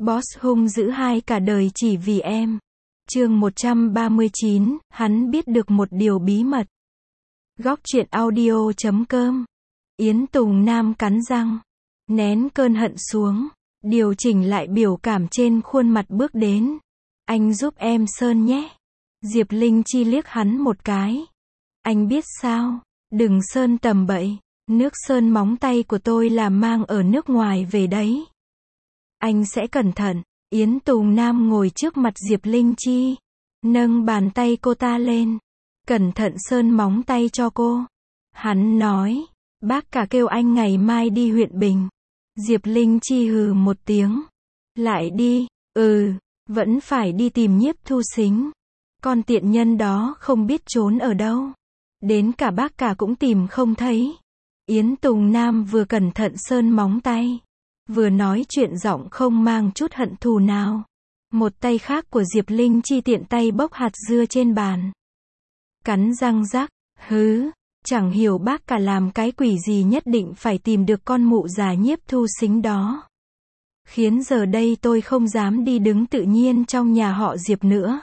Boss hung dữ hai cả đời chỉ vì em. Chương 139, hắn biết được một điều bí mật. Góc truyện audio.com. Yến Tùng Nam cắn răng, nén cơn hận xuống, điều chỉnh lại biểu cảm trên khuôn mặt bước đến. Anh giúp em sơn nhé. Diệp Linh Chi liếc hắn một cái. Anh biết sao, đừng sơn tầm bậy, nước sơn móng tay của tôi là mang ở nước ngoài về đấy. Anh sẽ cẩn thận. Yến Tùng Nam ngồi trước mặt Diệp Linh Chi, nâng bàn tay cô ta lên, cẩn thận sơn móng tay cho cô. Hắn nói, bác cả kêu anh ngày mai đi huyện Bình. Diệp Linh Chi hừ một tiếng. Lại đi, vẫn phải đi tìm Nhiếp Thu Sính. Con tiện nhân đó không biết trốn ở đâu. Đến cả bác cả cũng tìm không thấy. Yến Tùng Nam vừa cẩn thận sơn móng tay, vừa nói chuyện giọng không mang chút hận thù nào. Một tay khác của Diệp Linh Chi tiện tay bốc hạt dưa trên bàn. Cắn răng rắc, chẳng hiểu bác cả làm cái quỷ gì nhất định phải tìm được con mụ già Nhiếp Thu Sính đó. Khiến giờ đây tôi không dám đi đứng tự nhiên trong nhà họ Diệp nữa.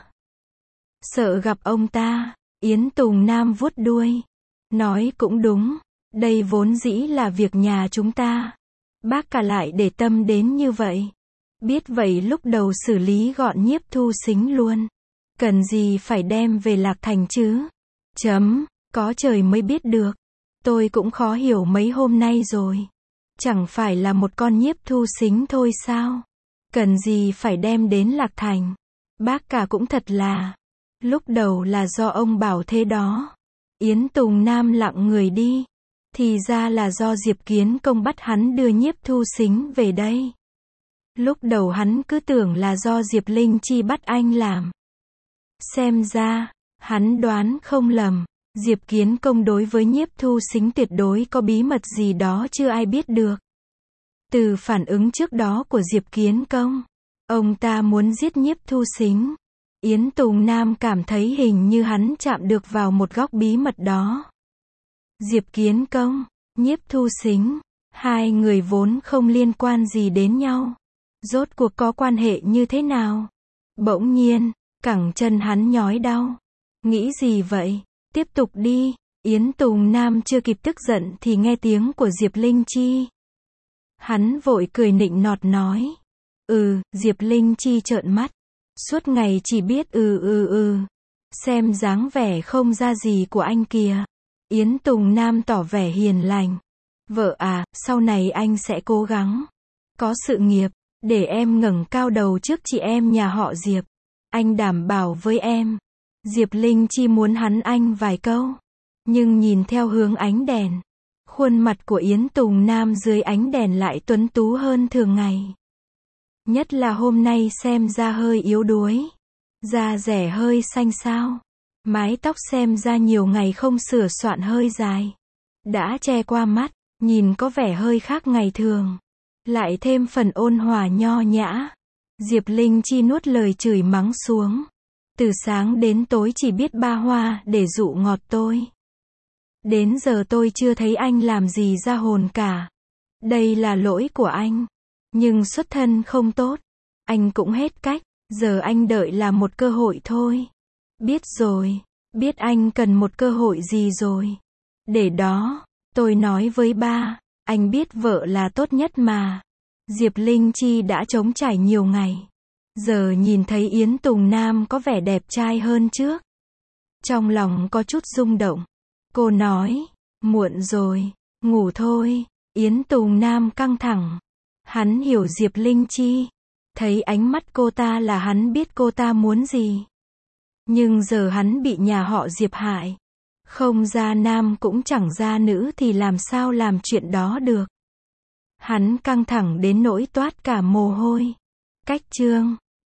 Sợ gặp ông ta. Yến Tùng Nam vuốt đuôi. Nói cũng đúng, đây vốn dĩ là việc nhà chúng ta. Bác cả lại để tâm đến như vậy. Biết vậy lúc đầu xử lý gọn Nhiếp Thu Sính luôn. Cần gì phải đem về Lạc Thành chứ? Có trời mới biết được. Tôi cũng khó hiểu mấy hôm nay rồi. Chẳng phải là một con Nhiếp Thu Sính thôi sao? Cần gì phải đem đến Lạc Thành? Bác cả cũng thật là. Lúc đầu là do ông bảo thế đó. Yến Tùng Nam lặng người đi. Thì ra là do Diệp Kiến Công bắt hắn đưa Nhiếp Thu Sính về đây. Lúc đầu hắn cứ tưởng là do Diệp Linh Chi bắt anh làm. Xem ra, hắn đoán không lầm. Diệp Kiến Công đối với Nhiếp Thu Sính tuyệt đối có bí mật gì đó chưa ai biết được. Từ phản ứng trước đó của Diệp Kiến Công, ông ta muốn giết Nhiếp Thu Sính. Yến Tùng Nam cảm thấy hình như hắn chạm được vào một góc bí mật đó. Diệp Kiến Công, Nhiếp Thu Sính, hai người vốn không liên quan gì đến nhau. Rốt cuộc có quan hệ như thế nào? Bỗng nhiên, cẳng chân hắn nhói đau. Nghĩ gì vậy? Tiếp tục đi. Yến Tùng Nam chưa kịp tức giận thì nghe tiếng của Diệp Linh Chi. Hắn vội cười nịnh nọt nói. Diệp Linh Chi trợn mắt. Suốt ngày chỉ biết xem dáng vẻ không ra gì của anh kìa. Yến Tùng Nam tỏ vẻ hiền lành. Vợ à, sau này anh sẽ cố gắng. Có sự nghiệp, để em ngẩng cao đầu trước chị em nhà họ Diệp. Anh đảm bảo với em. Diệp Linh Chi muốn hắn anh vài câu. Nhưng nhìn theo hướng ánh đèn, khuôn mặt của Yến Tùng Nam dưới ánh đèn lại tuấn tú hơn thường ngày. Nhất là hôm nay xem ra hơi yếu đuối. Da dẻ hơi xanh xao. Mái tóc xem ra nhiều ngày không sửa soạn hơi dài. Đã che qua mắt, nhìn có vẻ hơi khác ngày thường. Lại thêm phần ôn hòa nho nhã. Diệp Linh Chi nuốt lời chửi mắng xuống. Từ sáng đến tối chỉ biết ba hoa để dụ ngọt tôi. Đến giờ tôi chưa thấy anh làm gì ra hồn cả. Đây là lỗi của anh. Nhưng xuất thân không tốt. Anh cũng hết cách. Giờ anh đợi là một cơ hội thôi. Biết rồi. Biết anh cần một cơ hội gì rồi. Để đó, tôi nói với ba. Anh biết vợ là tốt nhất mà. Diệp Linh Chi đã trống trải nhiều ngày. Giờ nhìn thấy Yến Tùng Nam có vẻ đẹp trai hơn trước. Trong lòng có chút rung động. Cô nói, muộn rồi, ngủ thôi. Yến Tùng Nam căng thẳng. Hắn hiểu Diệp Linh Chi. Thấy ánh mắt cô ta là hắn biết cô ta muốn gì. Nhưng giờ hắn bị nhà họ Diệp hại. Không ra nam cũng chẳng ra nữ thì làm sao làm chuyện đó được. Hắn căng thẳng đến nỗi toát cả mồ hôi. Cách chương